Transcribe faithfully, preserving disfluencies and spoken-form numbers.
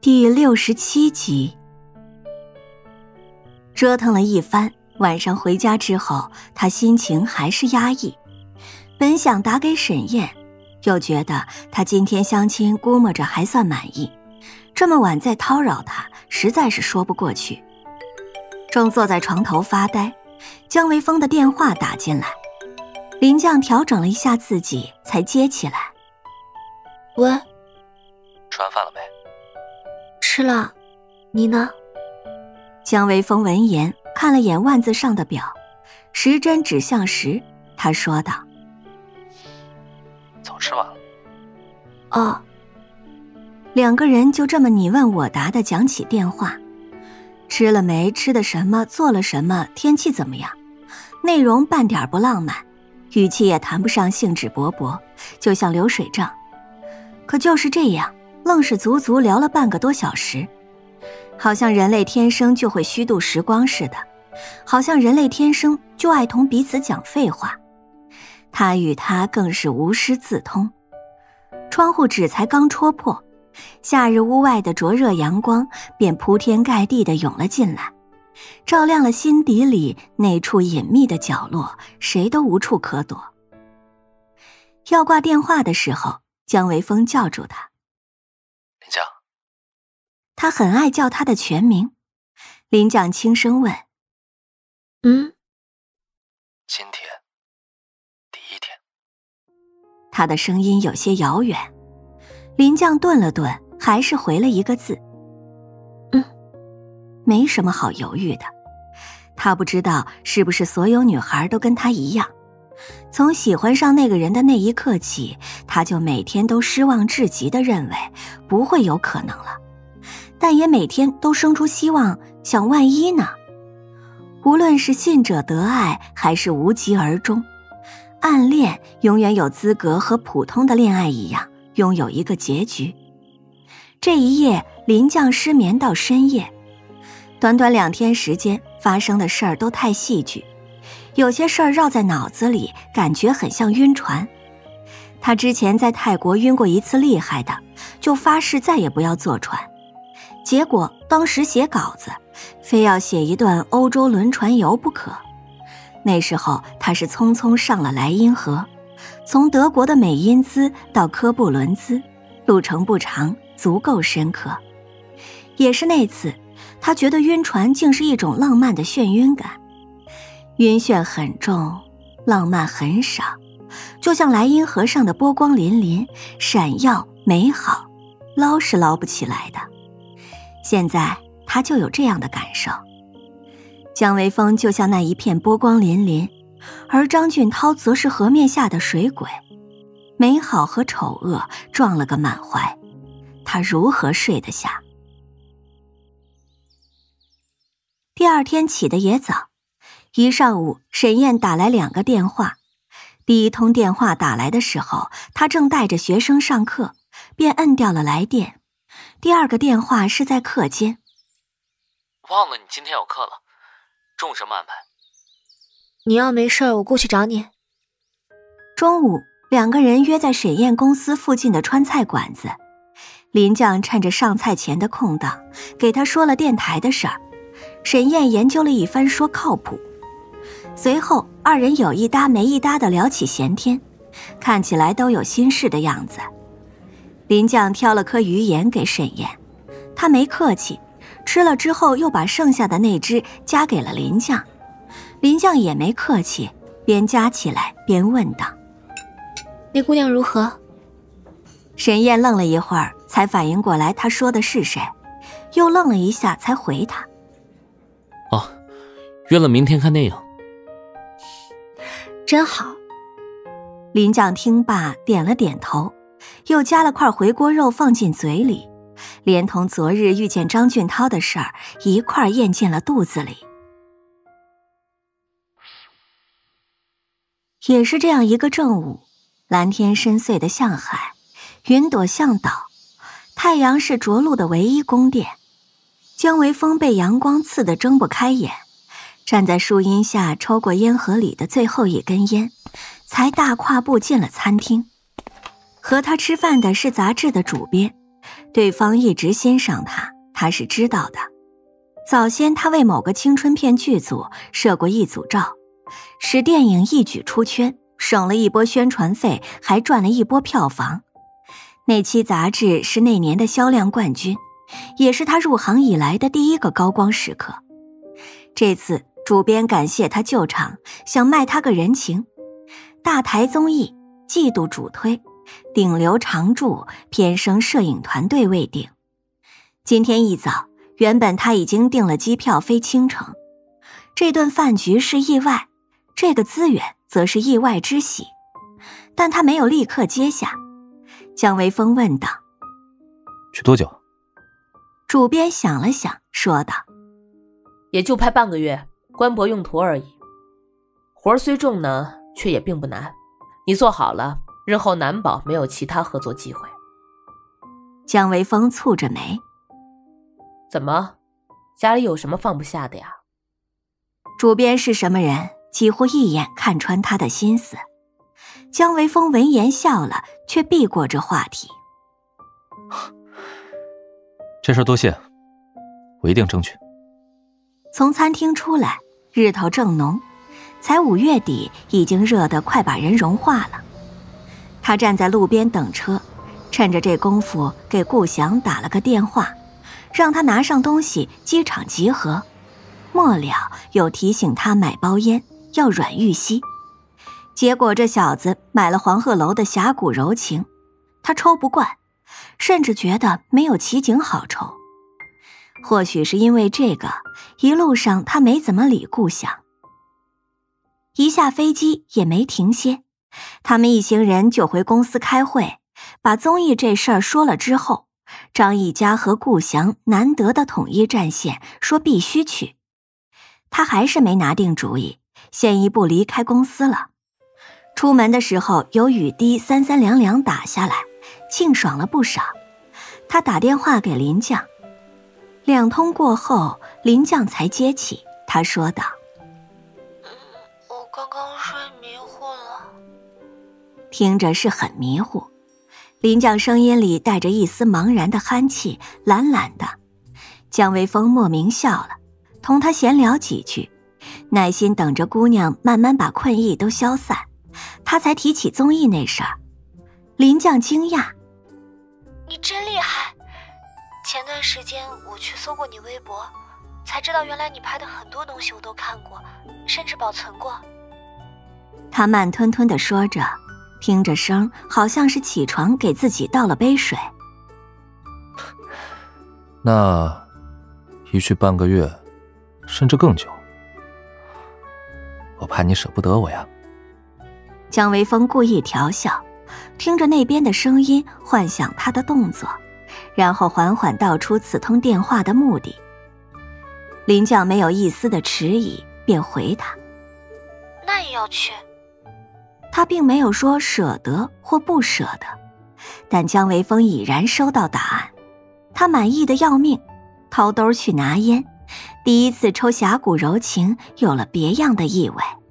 第六十七集。折腾了一番，晚上回家之后，他心情还是压抑。本想打给沈燕，又觉得他今天相亲估摸着还算满意，这么晚再叨扰他，实在是说不过去。正坐在床头发呆，姜维峰的电话打进来，林将调整了一下自己，才接起来。 喂， 吃完饭了没？ 吃了，你呢？ 姜维峰闻言看了眼腕子上的表，时针指向时，他说道： 早吃完了。 哦。 两个人就这么你问我答地讲起电话，吃了没，吃的什么，做了什么，天气怎么样，内容半点不浪漫，语气也谈不上兴致勃勃，就像流水账。可就是这样，愣是足足聊了半个多小时，好像人类天生就会虚度时光似的，好像人类天生就爱同彼此讲废话。他与他更是无师自通。窗户纸才刚戳破，夏日屋外的灼热阳光便铺天盖地地涌了进来，照亮了心底里那处隐秘的角落，谁都无处可躲。要挂电话的时候，姜维峰叫住他。 林将。 他很爱叫他的全名。林将轻声问： 嗯？ 今天第一天。 他的声音有些遥远。林将顿了顿，还是回了一个字： 嗯。 没什么好犹豫的。他不知道是不是所有女孩都跟他一样，从喜欢上那个人的那一刻起，他就每天都失望至极地认为不会有可能了，但也每天都生出希望，想万一呢？无论是信者得爱，还是无疾而终，暗恋永远有资格和普通的恋爱一样，拥有一个结局。这一夜，林将失眠到深夜，短短两天时间发生的事儿都太戏剧，有些事儿绕在脑子里，感觉很像晕船。他之前在泰国晕过一次厉害的，就发誓再也不要坐船。结果当时写稿子，非要写一段欧洲轮船游不可。那时候他是匆匆上了莱茵河，从德国的美因兹到科布伦兹，路程不长，足够深刻。也是那次，他觉得晕船竟是一种浪漫的眩晕感。晕眩很重，浪漫很少，就像莱茵河上的波光粼粼，闪耀美好，捞是捞不起来的。现在他就有这样的感受。姜维峰就像那一片波光粼粼，而张俊涛则是河面下的水鬼，美好和丑恶撞了个满怀，他如何睡得下？第二天起得也早，一上午沈燕打来两个电话。第一通电话打来的时候，他正带着学生上课，便摁掉了来电。第二个电话是在课间。 忘了你今天有课了，中午什么安排？ 你要没事我过去找你。 中午两个人约在沈燕公司附近的川菜馆子。林将趁着上菜前的空档，给他说了电台的事儿。沈燕研究了一番，说靠谱。随后二人有一搭没一搭地聊起闲天，看起来都有心事的样子。林将挑了颗鱼盐给沈燕，他没客气，吃了之后又把剩下的那只夹给了林将。林将也没客气，边夹起来边问道： 那姑娘如何？ 沈燕愣了一会儿，才反应过来他说的是谁，又愣了一下才回他： 哦，约了明天看电影。 真好。 林将听罢点了点头，又夹了块回锅肉放进嘴里，连同昨日遇见张俊涛的事儿一块咽进了肚子里。也是这样一个正午，蓝天深邃的像海，云朵像岛，太阳是着陆的唯一宫殿。姜维峰被阳光刺得睁不开眼，站在树荫下抽过烟盒里的最后一根烟，才大跨步进了餐厅。和他吃饭的是杂志的主编， 对方一直欣赏他，他是知道的。早先他为某个青春片剧组摄过一组照，使电影一举出圈，省了一波宣传费，还赚了一波票房。那期杂志是那年的销量冠军，也是他入行以来的第一个高光时刻。这次主编感谢他救场，想卖他个人情。大台综艺季度主推，顶流常驻，偏生摄影团队未定。今天一早，原本他已经订了机票飞青城。这顿饭局是意外，这个资源则是意外之喜。但他没有立刻接下。姜维峰问道： 去多久？ 主编想了想，说道： 也就拍半个月，官博用途而已。活儿虽重呢，却也并不难。你做好了，日后难保没有其他合作机会。 姜维峰蹙着眉： 怎么，家里有什么放不下的呀？ 主编是什么人，几乎一眼看穿他的心思。姜维峰闻言笑了，却避过这话题。 这事多谢，我一定争取。 从餐厅出来，日头正浓，才五月底，已经热得快把人融化了。他站在路边等车，趁着这功夫给顾翔打了个电话，让他拿上东西，机场集合。末了又提醒他买包烟，要阮玉溪。结果这小子买了黄鹤楼的侠骨柔情，他抽不惯，甚至觉得没有奇景好抽。或许是因为这个，一路上他没怎么理顾翔。一下飞机也没停歇，他们一行人就回公司开会，把综艺这事儿说了之后，张一家和顾翔难得的统一战线，说必须去。他还是没拿定主意，先一步离开公司了。出门的时候有雨滴三三两两打下来，清爽了不少。他打电话给林将，两通过后，林将才接起，他说道： 嗯，我刚刚睡迷糊了。 听着是很迷糊，林将声音里带着一丝茫然的憨气，懒懒的。姜维峰莫名笑了，同他闲聊几句，耐心等着姑娘慢慢把困意都消散，他才提起综艺那事儿。林将惊讶： 你真厉害！前段时间我去搜过你微博，才知道原来你拍的很多东西我都看过，甚至保存过。 他慢吞吞地说着，听着声好像是起床给自己倒了杯水。 那一去半个月，甚至更久，我怕你舍不得我呀。 姜维峰故意调笑，听着那边的声音，幻想他的动作，然后缓缓道出此通电话的目的。林将没有一丝的迟疑，便回他： 那也要去。 他并没有说舍得或不舍得，但姜维峰已然收到答案。他满意的要命，掏兜去拿烟，第一次抽侠骨柔情有了别样的意味。